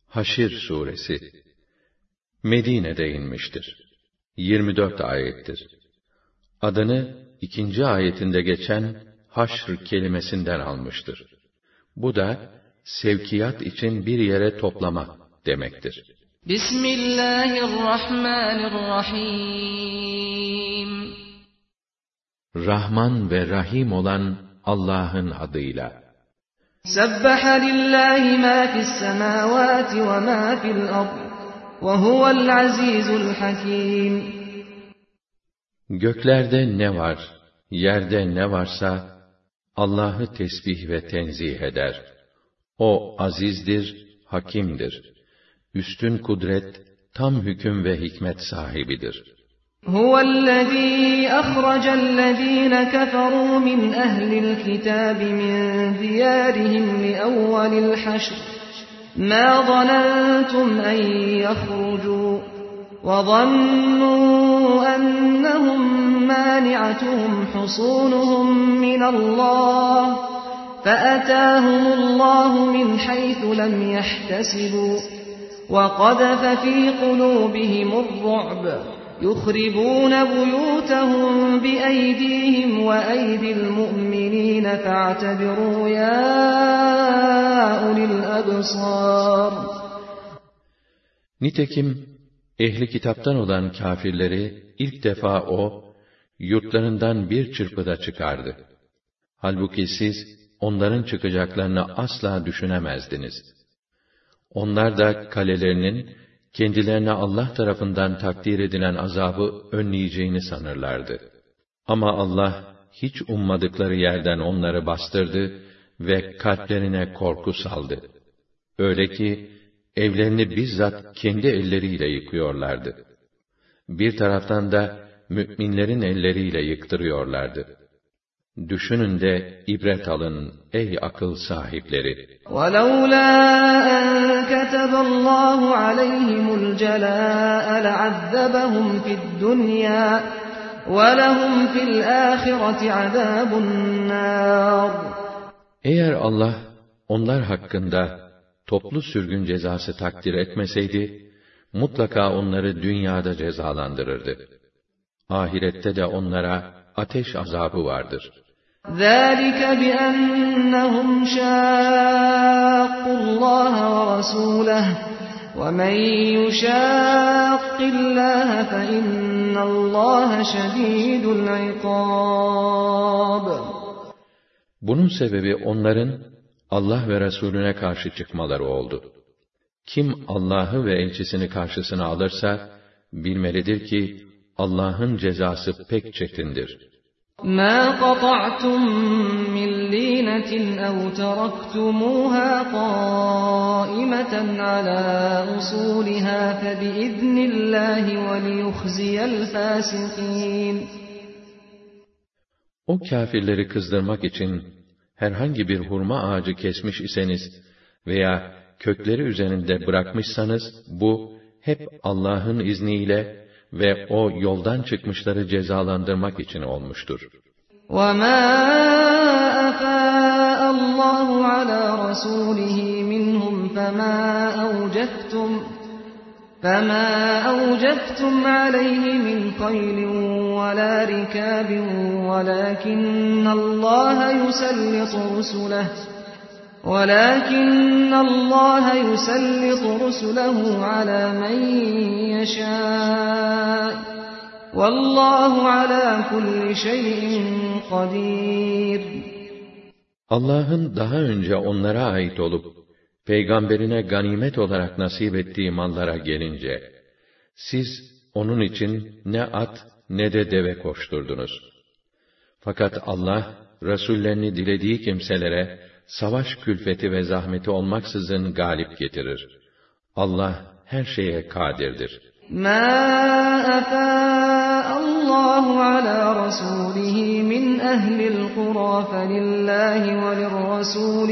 Haşr suresi Medine'de inmiştir. 24 ayettir. Adını ikinci ayetinde geçen haşr kelimesinden almıştır. Bu da sevkiyat için bir yere toplama demektir. Bismillahirrahmanirrahim. Rahman ve Rahim olan Allah'ın adıyla. Sebbaha lillahi ma fis semavati ve ma fil ard ve huvel azizul hakim. Göklerde ne var, yerde ne varsa Allah'ı tesbih ve tenzih eder. O azizdir, hakimdir. Üstün kudret, tam hüküm ve hikmet sahibidir. Huvellezî ahracellezîne keferû min ehlil kitâbi min diyârihim li evvelil haşr. Mâ zanentum en yahrucû ve zannû ennehum mâni'atuhum husûnuhum minallâh. فَأَتَاهُمُ اللّٰهُ مِنْ حَيْثُ لَمْ يَحْتَسِبُوا وَقَذَفَ فِي قُلُوبِهِمُ الرُّعْبَ يُخْرِبُونَ بُيُوتَهُمْ بِأَيْدِيهِمْ وَأَيْدِي الْمُؤْمِنِينَ فَاعْتَبِرُوا يَا أُولِي الْأَبْصَارِ. Nitekim ehli kitaptan olan kâfirleri ilk defa o, yurtlarından bir çırpıda çıkardı. Halbuki siz, onların çıkacaklarını asla düşünemezdiniz. Onlar da kalelerinin, kendilerine Allah tarafından takdir edilen azabı önleyeceğini sanırlardı. Ama Allah, hiç ummadıkları yerden onları bastırdı ve kalplerine korku saldı. Öyle ki, evlerini bizzat kendi elleriyle yıkıyorlardı. Bir taraftan da, müminlerin elleriyle yıktırıyorlardı. Düşünün de ibret alın ey akıl sahipleri. وَلَوْلَا أَنْ كَتَبَ اللّٰهُ عَلَيْهِمُ الْجَلَاءَ لَعَذَّبَهُمْ فِي الدُّنْيَا وَلَهُمْ فِي الْآخِرَةِ عَذَابُ النَّارِ. Eğer Allah onlar hakkında toplu sürgün cezası takdir etmeseydi, mutlaka onları dünyada cezalandırırdı. Ahirette de onlara ateş azabı vardır. ذَٰلِكَ بِأَنَّهُمْ شَاقُّوا اللّٰهَ وَرَسُولَهُ وَمَنْ يُشَاقِّ اللّٰهَ فَإِنَّ اللّٰهَ شَد۪يدُ الْعِقَابِ. Bunun sebebi onların Allah ve Resulüne karşı çıkmaları oldu. Kim Allah'ı ve elçisini karşısına alırsa, bilmelidir ki Allah'ın cezası pek çetindir. مَا قَطَعْتُمْ مِنْ لِينَةٍ أَوْ تَرَكْتُمُوهَا قَائِمَةً عَلَى أُصُولِهَا فَبِإِذْنِ اللّٰهِ وَلِيُخْزِيَ الْفَاسِقِينَ. O kâfirleri kızdırmak için herhangi bir hurma ağacı kesmiş iseniz veya kökleri üzerinde bırakmışsanız, bu hep Allah'ın izniyle ve o yoldan çıkmışları cezalandırmak için olmuştur. وَمَا أَفَاءَ اللّٰهُ عَلَى رَسُولِهِ مِنْهُمْ فَمَا أَوْجَفْتُمْ عَلَيْهِ مِنْ خَيْلٍ وَلَا رِكَابٍ وَلَكِنَّ اللّٰهَ يُسَلِّطُ رُسُلَهُ عَلَى مَنْ يَشَاءُ وَاللّٰهُ عَلَى كُلِّ شَيْءٍ قَدِيرٌ. Allah'ın daha önce onlara ait olup, peygamberine ganimet olarak nasip ettiği mallara gelince, siz onun için ne at ne de deve koşturdunuz. Fakat Allah, Resullerini dilediği kimselere, savaş külfeti ve zahmeti olmaksızın galip getirir. Allah her şeye kadirdir. مَا أَفَاءَ اللّٰهُ عَلَى رَسُولِهِ مِنْ أَهْلِ الْقُرَى فَلِلَّهِ وَلِلرَّسُولِ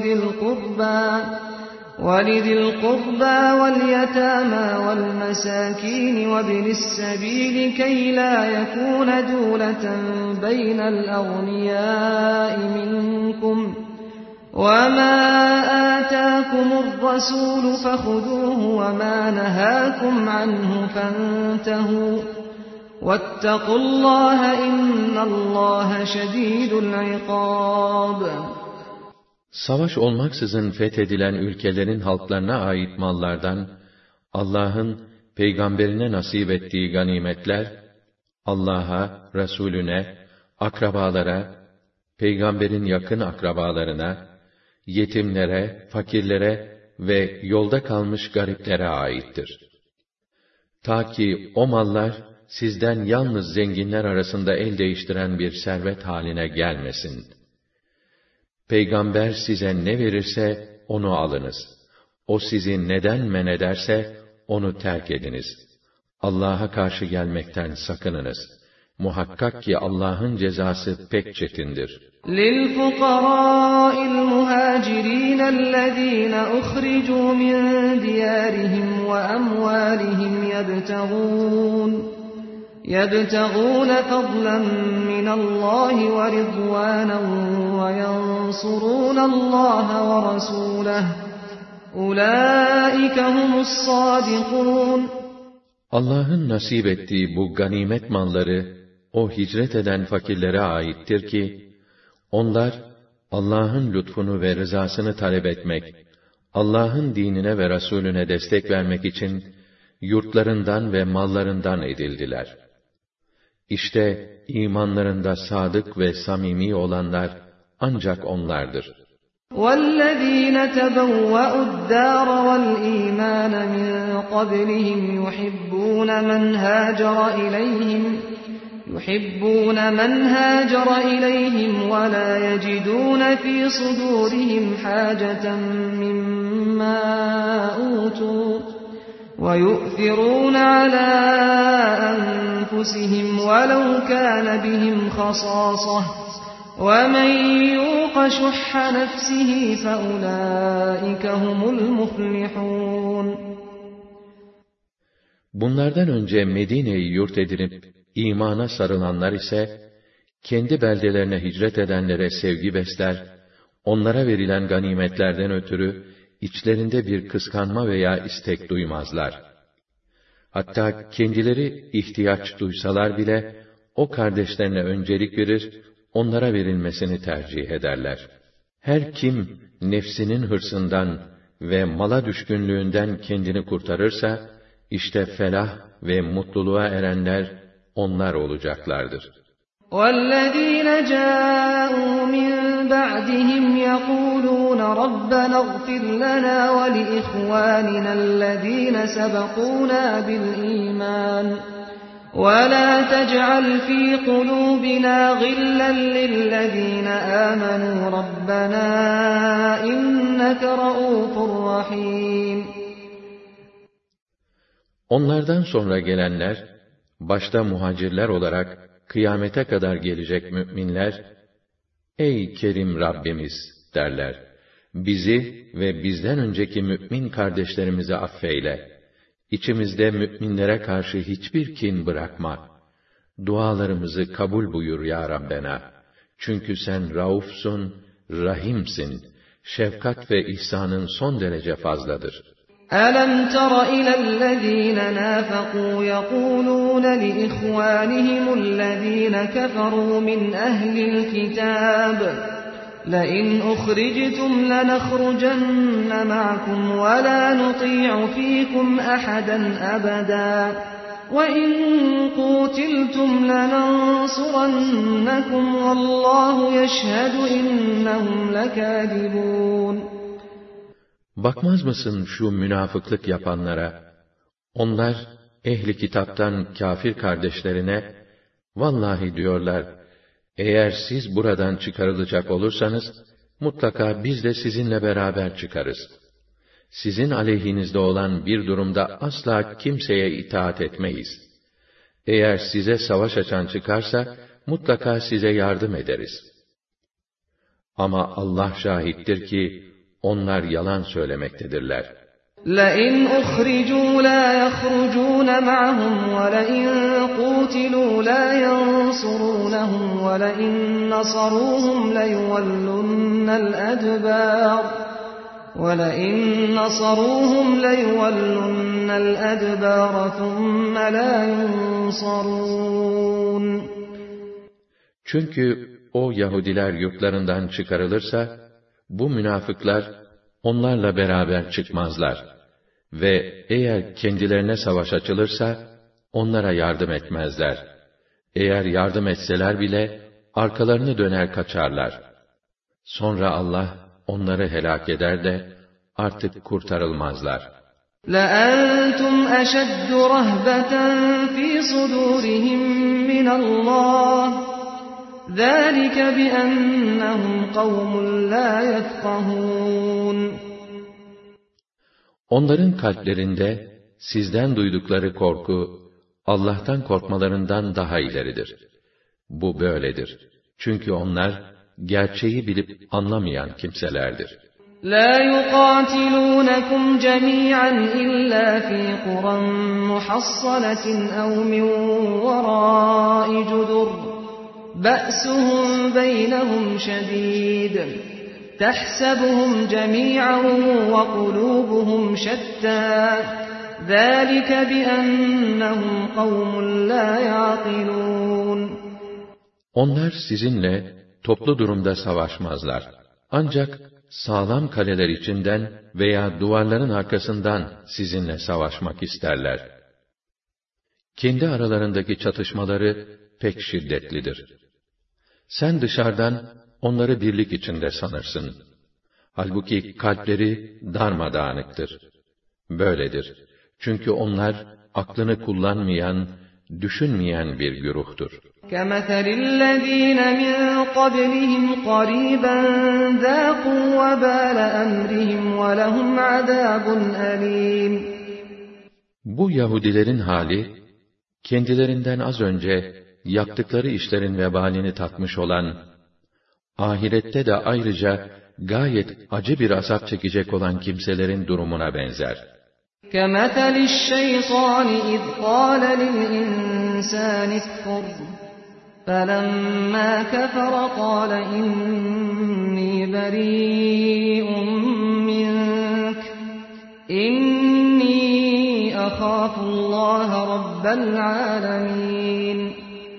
وَلِذِي الْقُرْبَى وَالْيَتَامَى وَالْمَسَاكِينِ وَابْنِ السَّبِيلِ كَيْ لَا يَكُونَ دُولَةً بَيْنَ الْأَغْنِيَاءِ مِنْكُمْ وَمَا آتَاكُمُ الرَّسُولُ فَخُذُوهُ وَمَا نَهَاكُمْ عَنْهُ فَانتَهُوا وَاتَّقُوا اللّٰهَ اِنَّ اللّٰهَ شَد۪يدُ الْعِقَابِ. Savaş olmaksızın fethedilen ülkelerin halklarına ait mallardan, Allah'ın peygamberine nasip ettiği ganimetler, Allah'a, Resulüne, akrabalara, peygamberin yakın akrabalarına, yetimlere, fakirlere ve yolda kalmış gariplere aittir. Ta ki o mallar, sizden yalnız zenginler arasında el değiştiren bir servet haline gelmesin. Peygamber size ne verirse, onu alınız. O sizi neden men ederse, onu terk ediniz. Allah'a karşı gelmekten sakınınız. Muhakkak ki Allah'ın cezası pek çetindir. لِلْفُقَرَاءِ الْمُهَاجِرِينَ الَّذ۪ينَ اُخْرِجُوا مِنْ دِيَارِهِمْ وَأَمْوَالِهِمْ يَبْتَغُونَ فَضْلًا مِنَ اللّٰهِ وَرِضْوَانًا وَيَنْصُرُونَ اللّٰهَ وَرَسُولَهُ اُولَٰئِكَ هُمُ الصَّادِقُونَ. Allah'ın nasip ettiği bu ganimet malları, o hicret eden fakirlere aittir ki, onlar, Allah'ın lütfunu ve rızasını talep etmek, Allah'ın dinine ve Resulüne destek vermek için, yurtlarından ve mallarından edildiler. İşte, imanlarında sadık ve samimi olanlar, ancak onlardır. وَالَّذ۪ينَ تَبَوَّأُوا الدَّارَ وَالْاِيمَانَ مِنْ قَبْلِهِمْ يُحِبُّونَ مَنْ هَاجَرَ إِلَيْهِمْ وَلَا يَجِدُونَ فِي صُدُورِهِمْ حَاجَةً مِّمَّا أُوتُوا وَيُؤْثِرُونَ عَلَى أَنفُسِهِمْ وَلَوْ كَانَ بِهِمْ خَصَاصَةٌ وَمَنْ يُوقَ شُحَّ نَفْسِهِ فَأُولَٰئِكَ هُمُ الْمُفْلِحُونَ. Bunlardan önce Medine'yi yurt edinip imana sarılanlar ise, kendi beldelerine hicret edenlere sevgi besler, onlara verilen ganimetlerden ötürü, içlerinde bir kıskanma veya istek duymazlar. Hatta kendileri ihtiyaç duysalar bile, o kardeşlerine öncelik verir, onlara verilmesini tercih ederler. Her kim, nefsinin hırsından ve mala düşkünlüğünden kendini kurtarırsa, işte felah ve mutluluğa erenler, onlar olacaklardır. وَالَّذ۪ينَ جَاءُوا مِنْ بَعْدِهِمْ يَقُولُونَ رَبَّنَا اغْفِرْ لَنَا وَلِإِخْوَانِنَا الَّذ۪ينَ سَبَقُونَا بِالْإِيمَانِ وَلَا تَجْعَلْ فِي قُلُوبِنَا غِلًّا لِلَّذ۪ينَ آمَنُوا رَبَّنَا إِنَّكَ رَءُوفٌ رَحِيمٌ. Onlardan sonra gelenler, başta muhacirler olarak, kıyamete kadar gelecek müminler, "Ey Kerim Rabbimiz!" derler. "Bizi ve bizden önceki mümin kardeşlerimizi affeyle. İçimizde müminlere karşı hiçbir kin bırakma. Dualarımızı kabul buyur ya Rabbena. Çünkü sen Raufsun, Rahimsin. Şefkat ve ihsanın son derece fazladır." أَلَمْ تَرَ إِلَى الَّذ۪ينَ نَافَقُوا يَقُولُونَ لِإِخْوَانِهِمُ الَّذ۪ينَ كَفَرُوا مِنْ أَهْلِ الْكِتَابِ لَئِنْ أُخْرِجْتُمْ لَنَخْرُجَنَّ مَعَكُمْ وَلَا نُطِيعُ فِيكُمْ أَحَدًا أَبَدًا وَإِنْ قُوتِلْتُمْ لَنَنْصُرَنَّكُمْ وَاللّٰهُ يَشْهَدُ إِنَّهُمْ لَكَاذِبُونَ. Bakmaz mısın şu münafıklık yapanlara? Onlar, ehli kitaptan kâfir kardeşlerine, vallahi diyorlar, eğer siz buradan çıkarılacak olursanız, mutlaka biz de sizinle beraber çıkarız. Sizin aleyhinizde olan bir durumda asla kimseye itaat etmeyiz. Eğer size savaş açan çıkarsa, mutlaka size yardım ederiz. Ama Allah şahittir ki, onlar yalan söylemektedirler. لئن أخرجوا لا يخرجون معهم ولئن قوتلوا لا ينصرونهم ولئن نصروهم ليولن الأدبار ثم لا ينصرون. Çünkü o Yahudiler yurtlarından çıkarılırsa, bu münafıklar onlarla beraber çıkmazlar ve eğer kendilerine savaş açılırsa onlara yardım etmezler. Eğer yardım etseler bile arkalarını döner kaçarlar. Sonra Allah onları helak eder de artık kurtarılmazlar. لَأَنْتُمْ أَشَدُّ رَهْبَةً فِي صُدُورِهِمْ مِنَ اللّٰهِ ذَٰلِكَ بِأَنَّهُمْ قَوْمٌ لَا يَفْقَهُونَ. Onların kalplerinde sizden duydukları korku, Allah'tan korkmalarından daha ileridir. Bu böyledir. Çünkü onlar, gerçeği bilip anlamayan kimselerdir. لَا يُقَاتِلُونَكُمْ جَمِيعًا إِلَّا فِي قُرًى مُحَصَّنَةٍ أَوْ مِنْ وَرَاءِ جُدُرٍ بَأْسُهُمْ بَيْنَهُمْ شَدِيدٌ تَحْسَبُهُمْ جَمِيعًا وَقُلُوبُهُمْ شَتَّى ذَٰلِكَ بِأَنَّهُمْ قَوْمٌ لَا يَعْقِلُونَ. Onlar sizinle toplu durumda savaşmazlar. Ancak sağlam kaleler içinden veya duvarların arkasından sizinle savaşmak isterler. Kendi aralarındaki çatışmaları pek şiddetlidir. Sen dışarıdan onları birlik içinde sanırsın. Halbuki kalpleri darmadağınıktır. Böyledir. Çünkü onlar aklını kullanmayan, düşünmeyen bir güruhtur. كَمَثَلِ الَّذ۪ينَ مِنْ قَبْلِهِمْ قَرِيبًا ذَاقُوا وَبَالَ أَمْرِهِمْ وَلَهُمْ عَذَابٌ أَلِيمٌ. Bu Yahudilerin hali, kendilerinden az önce yaptıkları işlerin vebalini tatmış olan, ahirette de ayrıca gayet acı bir azap çekecek olan kimselerin durumuna benzer. كَمَثَلِ الشَّيْطَانِ إِذْ قَالَ لِلْإِنسَانِ اكْفُرْ فَلَمَّا كَفَرَ قَالَ إِنِّي بَرِيءٌ مِّنكَ إِنِّي أَخَافُ اللّٰهَ رَبَّ الْعَالَمِينَ.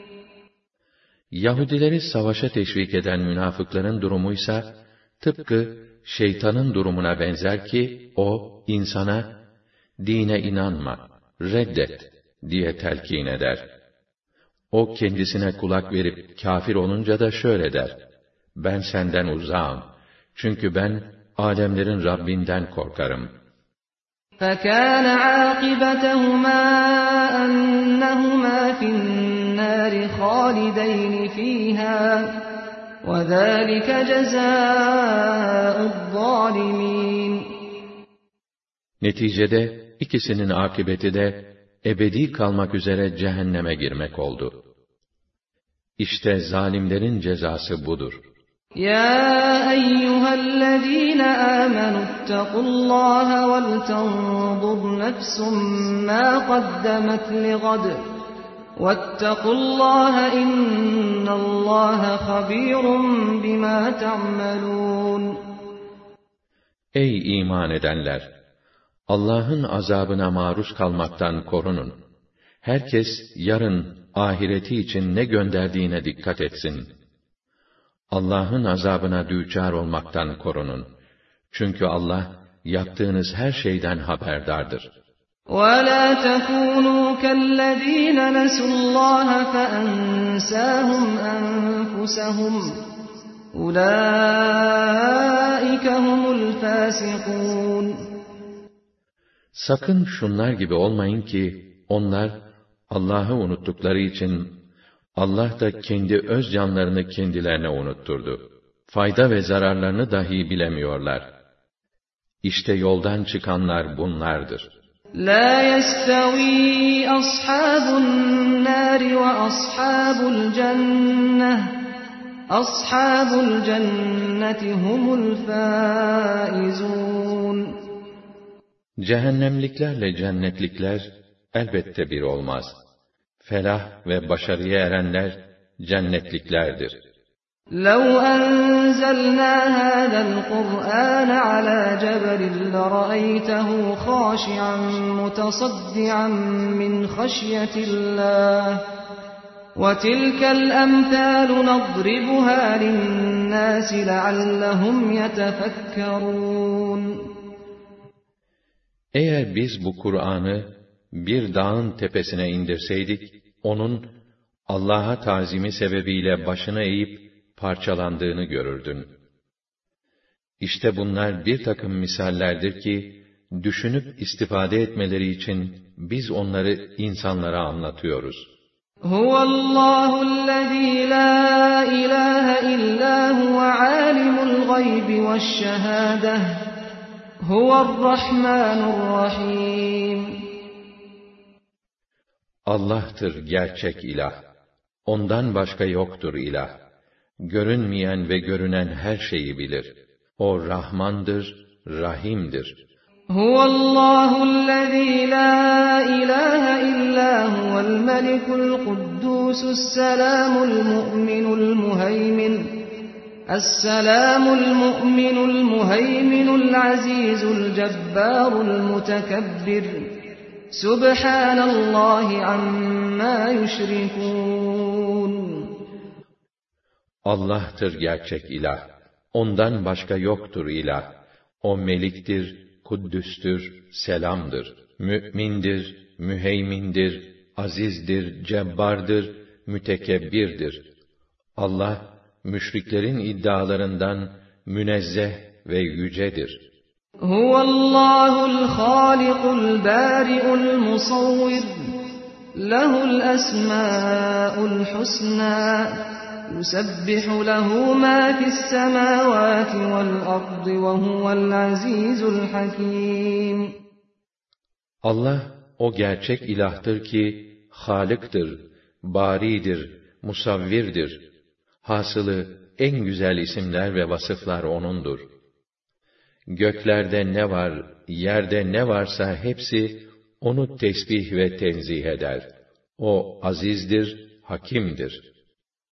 Yahudileri savaşa teşvik eden münafıkların durumuysa, tıpkı şeytanın durumuna benzer ki, o, insana, dine inanma, reddet diye telkin eder. O kendisine kulak verip kafir olunca da şöyle der: ben senden uzağım. Çünkü ben alemlerin Rabbinden korkarım. فَكَانَ عَاقِبَتَهُمَا أَنَّهُمَا فِي النَّارِ خَالِدَيْنِ فِيهَا وَذَٰلِكَ جَزَاءُ الظَّالِمِينَ. Neticede ikisinin akıbeti de ebedi kalmak üzere cehenneme girmek oldu. İşte zalimlerin cezası budur. يَا أَيُّهَا الَّذ۪ينَ آمَنُوا اتَّقُوا اللّٰهَ وَلْتَنْظُرْ نَفْسٌ مَا قَدَّمَتْ لِغَدٍ وَاتَّقُوا اللّٰهَ إِنَّ اللّٰهَ خَب۪يرٌ بِمَا تَعْمَلُونَ. Ey iman edenler! Allah'ın azabına maruz kalmaktan korunun. Herkes yarın ahireti için ne gönderdiğine dikkat etsin. Allah'ın azabına düçar olmaktan korunun. Çünkü Allah yaptığınız her şeyden haberdardır. وَلَا تَكُونُوا كَالَّذ۪ينَ نَسُوا اللّٰهَ فَأَنْسَاهُمْ أَنْفُسَهُمْ أُولَٰئِكَ هُمُ الْفَاسِقُونَ. Sakın şunlar gibi olmayın ki, onlar Allah'ı unuttukları için, Allah da kendi öz canlarını kendilerine unutturdu. Fayda ve zararlarını dahi bilemiyorlar. İşte yoldan çıkanlar bunlardır. لَا يَسْتَوِي أَصْحَابُ النَّارِ وَأَصْحَابُ الْجَنَّةِ أَصْحَابُ الْجَنَّةِ هُمُ الْفَائِزُونَ. Cehennemliklerle cennetlikler elbette bir olmaz. Felah ve başarıya erenler cennetliklerdir. لَوْ أَنزَلْنَا هَذَا الْقُرْآنَ عَلَى جَبَلٍ لَرَأَيْتَهُ خَاشِعًا مُتَصَدِّعًا مِنْ خَشْيَةِ اللَّهِ وَتِلْكَ الْأَمْثَالُ نَضْرِبُهَا لِلنَّاسِ لَعَلَّهُمْ يَتَفَكَّرُونَ Eğer biz bu Kur'an'ı bir dağın tepesine indirseydik, onun Allah'a tazimi sebebiyle başını eğip parçalandığını görürdün. İşte bunlar bir takım misallerdir ki, düşünüp istifade etmeleri için biz onları insanlara anlatıyoruz. Huvallahü'llezî lâ ilâhe illâ huve âlimul gaybi veşşehâdeh. Huvarrahmanurrahîm. Allah'tır gerçek ilah. Ondan başka yoktur ilah. Görünmeyen ve görünen her şeyi bilir. O Rahmandır, Rahim'dir. Huvallahu'llezî lâ ilâhe illâ huvel melikul kuddûsus selâmul mu'minul muheymin. Es-selâmul mu'minul muheyminul azîzul cebbârul mutekebbir. Subhanallahi amma yüşrikûn. Allah'tır gerçek ilah. Ondan başka yoktur ilah. O meliktir, kuddüstür, selamdır. Mü'mindir, müheymindir, azizdir, cebbardır, mütekebbirdir. Allah, müşriklerin iddialarından münezzeh ve yücedir. Huvallahul hâlikul bâri'ul musavvir. Lehul esmâ'ul husnâ. Yusebbihu lehu mâ fissemâvâti vel ardı ve huvel azîzul hakîm. Allah, o gerçek ilahtır ki, Halık'tır, Bâri'dir, Musavvir'dir. Hasılı, en güzel isimler ve vasıflar O'nundur. Göklerde ne var, yerde ne varsa hepsi, O'nu tesbih ve tenzih eder. O azizdir, hakimdir.